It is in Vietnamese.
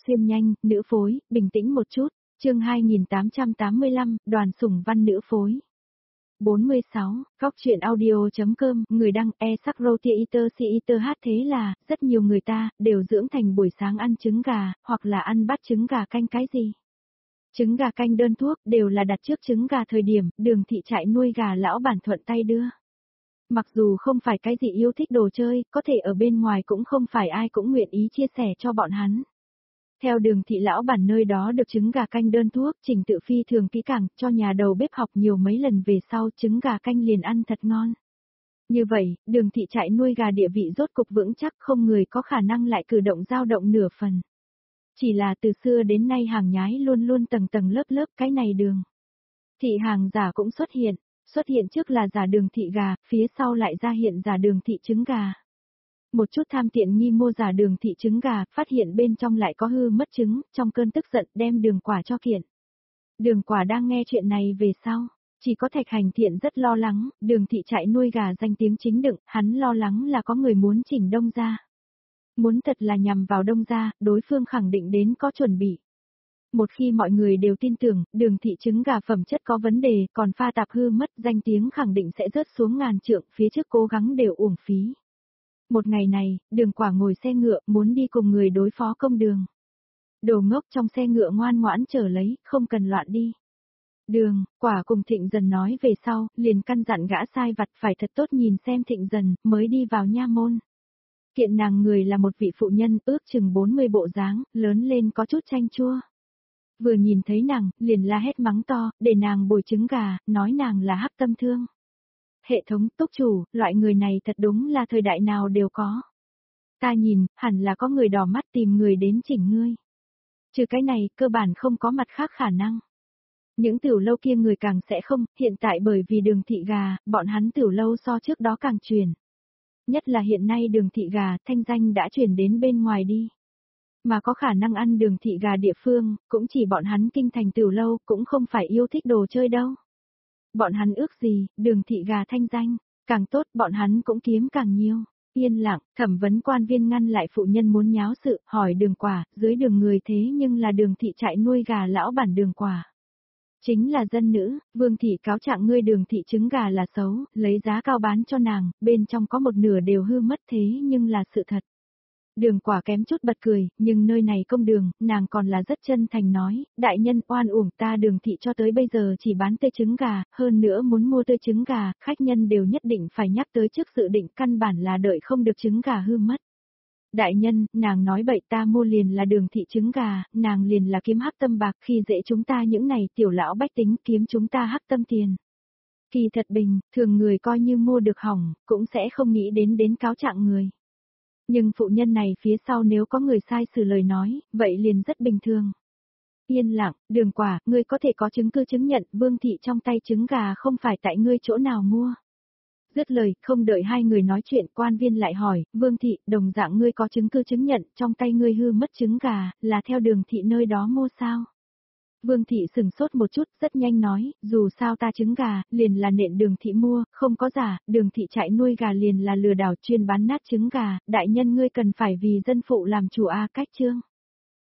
xuyên nhanh, nữ phối, bình tĩnh một chút, chương 2885, đoàn sủng văn nữ phối. 46, góc chuyện audio.com, người đăng e-sắc-rô-tia-iter-si-iter hát thế là, rất nhiều người ta, đều dưỡng thành buổi sáng ăn trứng gà, hoặc là ăn bát trứng gà canh cái gì. Trứng gà canh đơn thuốc, đều là đặt trước trứng gà thời điểm, Đường thị trại nuôi gà lão bản thuận tay đưa. Mặc dù không phải cái gì yêu thích đồ chơi, có thể ở bên ngoài cũng không phải ai cũng nguyện ý chia sẻ cho bọn hắn. Theo Đường thị lão bản nơi đó được trứng gà canh đơn thuốc, trình tự phi thường kỹ càng, cho nhà đầu bếp học nhiều mấy lần về sau trứng gà canh liền ăn thật ngon. Như vậy, Đường thị trại nuôi gà địa vị rốt cục vững chắc, không người có khả năng lại cử động dao động nửa phần. Chỉ là từ xưa đến nay hàng nhái luôn luôn tầng tầng lớp lớp, cái này Đường thị hàng giả cũng xuất hiện trước là giả Đường thị gà, phía sau lại ra hiện giả Đường thị trứng gà. Một chút tham tiện nghi mua giả Đường thị trứng gà, phát hiện bên trong lại có hư mất trứng, trong cơn tức giận đem Đường Quả cho kiện. Đường Quả đang nghe chuyện này về sau, chỉ có Thạch Hành Thiện rất lo lắng, Đường thị trại nuôi gà danh tiếng chính đựng, hắn lo lắng là có người muốn chỉnh Đông gia. Muốn thật là nhằm vào Đông gia, đối phương khẳng định đến có chuẩn bị. Một khi mọi người đều tin tưởng, Đường thị trứng gà phẩm chất có vấn đề, còn pha tạp hư mất, danh tiếng khẳng định sẽ rớt xuống ngàn trượng, phía trước cố gắng đều uổng phí. Một ngày này, Đường Quả ngồi xe ngựa, muốn đi cùng người đối phó công Đường. Đồ ngốc trong xe ngựa ngoan ngoãn chờ lấy, không cần loạn đi. Đường, Quả cùng Thịnh Dần nói về sau, liền căn dặn gã sai vặt phải thật tốt nhìn xem Thịnh Dần, mới đi vào nha môn. Kiện nàng người là một vị phụ nhân, ước chừng 40 bộ dáng, lớn lên có chút chanh chua. Vừa nhìn thấy nàng, liền la hét mắng to, để nàng bồi trứng gà, nói nàng là hắc tâm thương. Hệ thống túc chủ, loại người này thật đúng là thời đại nào đều có. Ta nhìn, hẳn là có người đỏ mắt tìm người đến chỉnh ngươi. Trừ cái này, cơ bản không có mặt khác khả năng. Những tiểu lâu kia người càng sẽ không, hiện tại bởi vì Đường thị gà, bọn hắn tiểu lâu so trước đó càng truyền. Nhất là hiện nay Đường thị gà, thanh danh đã truyền đến bên ngoài đi. Mà có khả năng ăn Đường thị gà địa phương, cũng chỉ bọn hắn kinh thành tiểu lâu, cũng không phải yêu thích đồ chơi đâu. Bọn hắn ước gì, Đường thị gà thanh danh, càng tốt, bọn hắn cũng kiếm càng nhiều. Yên lặng, thẩm vấn quan viên ngăn lại phụ nhân muốn nháo sự, hỏi Đường Quả, dưới đường người thế nhưng là Đường thị trại nuôi gà lão bản Đường Quả. Chính là dân nữ, Vương thị cáo trạng ngươi Đường thị trứng gà là xấu, lấy giá cao bán cho nàng, bên trong có một nửa đều hư mất thế nhưng là sự thật. Đường Quả kém chút bật cười, nhưng nơi này công đường, nàng còn là rất chân thành nói, đại nhân oan uổng ta Đường thị cho tới bây giờ chỉ bán tươi trứng gà, hơn nữa muốn mua tươi trứng gà, khách nhân đều nhất định phải nhắc tới trước dự định căn bản là đợi không được trứng gà hư mất. Đại nhân, nàng nói bậy ta mua liền là Đường thị trứng gà, nàng liền là kiếm hắc tâm bạc khi dễ chúng ta những này tiểu lão bách tính kiếm chúng ta hắc tâm tiền. Kỳ thật bình, thường người coi như mua được hỏng, cũng sẽ không nghĩ đến cáo trạng người. Nhưng phụ nhân này phía sau nếu có người sai xử lời nói, vậy liền rất bình thường. Yên lặng, Đường Quả, ngươi có thể có chứng cứ chứng nhận Vương thị trong tay trứng gà không phải tại ngươi chỗ nào mua. Dứt lời, không đợi hai người nói chuyện, quan viên lại hỏi, Vương thị, đồng dạng ngươi có chứng cứ chứng nhận trong tay ngươi hư mất trứng gà, là theo Đường thị nơi đó mua sao? Vương thị sừng sốt một chút, rất nhanh nói, dù sao ta trứng gà, liền là nện Đường thị mua, không có giả, Đường thị chạy nuôi gà liền là lừa đảo chuyên bán nát trứng gà, đại nhân ngươi cần phải vì dân phụ làm chủ a cách chương.